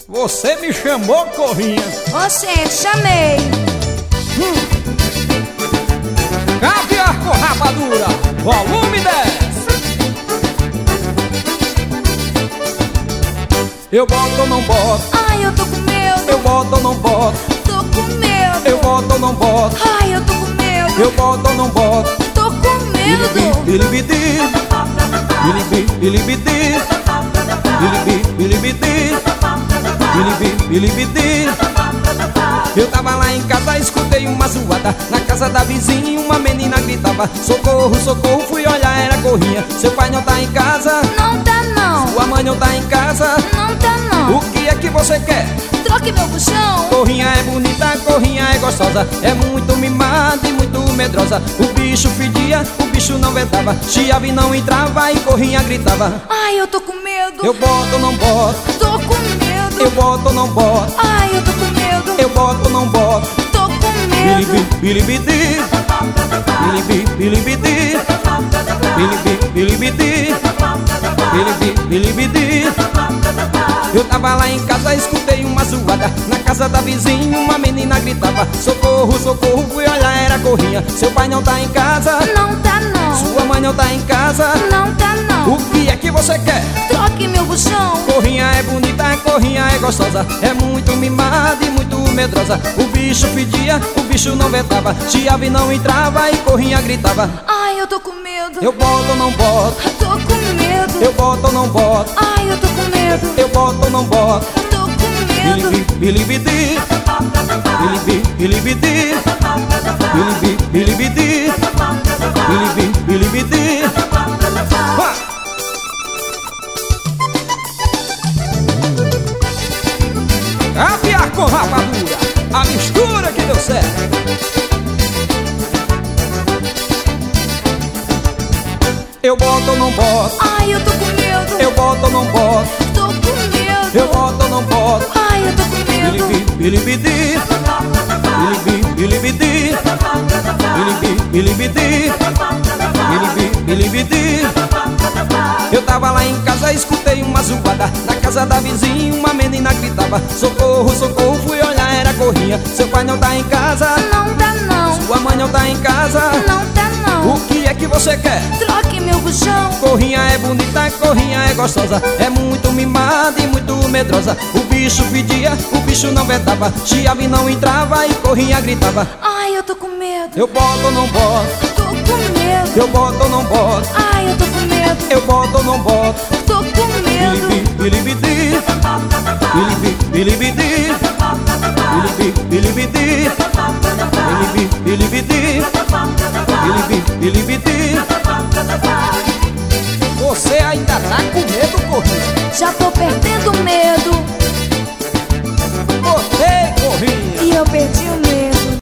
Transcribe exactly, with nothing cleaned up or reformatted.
Você me chamou, Corrinha? Oxente, chamei. Hum. Caviar com rapadura, volume dez. Eu boto ou não boto? Ai, eu tô com medo. Eu boto ou não boto? Tô com medo. Eu boto ou não boto? Ai, eu tô com medo. Eu boto ou não boto? Tô com medo. Bilibidi, bilibi, bilibidi, bilibi, bilibidi, bilibi, bilibidi. Eu tava lá em casa, escutei uma zoada. Na casa da vizinha uma menina gritava: socorro, socorro, fui olhar, era Corrinha. Seu pai não tá em casa? Não tá não. Sua mãe não tá em casa? Não tá não. O que é que você quer? Troque meu buchão. Corrinha é bonita, Corrinha é gostosa, é muito mimada e muito medrosa. O bicho fedia, o bicho não ventava, chiava e não entrava e Corrinha gritava: ai, eu tô com medo. Eu boto ou não boto? Tô com medo. Eu boto ou não boto? Ai, eu tô com medo. Eu boto ou não boto? Tô com medo. Bilibidi, bilibi, bilibidi, bilibi, bilibidi, bilibi, bilibidi. Eu tava lá em casa, escutei uma zoada. Na casa da vizinha uma menina gritava: socorro, socorro, fui olhar, era Corrinha. Seu pai não tá em casa? Não tá não. Sua mãe não tá em casa? Não tá não. O que é que você quer? Troque meu buchão. Corrinha é bonita, Corrinha é gostosa, é muito mimada e muito medrosa. O bicho pedia, o bicho não ventava, chiava e não entrava e Corrinha gritava: ai, eu tô com medo. Eu boto ou não boto? Tô com medo. Eu boto ou não boto? Ai, eu tô com medo. Eu boto ou não boto? Tô com medo. Bilibidi, bilibi, bilibidi, bilibi, bilibidi, bilibi, bilibidi. Caviar com rapadura, a mistura que deu certo. Eu boto ou não boto? Ai, eu tô com medo. Eu boto ou não boto? Tô com medo. Eu boto ou não boto? Ai, eu tô com medo. Bilibi, bilibidi, bilibi, bilibidi, bilibi, bilibidi, bilibi, bilibidi. Eu tava lá em casa, escutei uma zoada. Na casa da vizinha uma menina gritava: socorro, socorro, fui olhar, era Corrinha. Seu pai não tá em casa? Não tá não. Sua mãe não tá em casa? Não tá não. O que é que você quer? Troque meu buchão. Corrinha é bonita, Corrinha é gostosa, é muito mimada e muito medrosa. O bicho pedia, o bicho não ventava, chiava e não entrava e Corrinha gritava: ai, eu tô com medo. Eu boto ou não boto? Tô com medo. Eu boto ou não boto? Ai, eu tô com medo. Eu boto ou não boto? Tô com medo. Bilibi, bilibidi, bilibi, bilibidi, bilibi, bilibidi, bilibi, bilibidi, bilibi, bilibidi. Você ainda tá com medo, Corrinha? Já tô perdendo.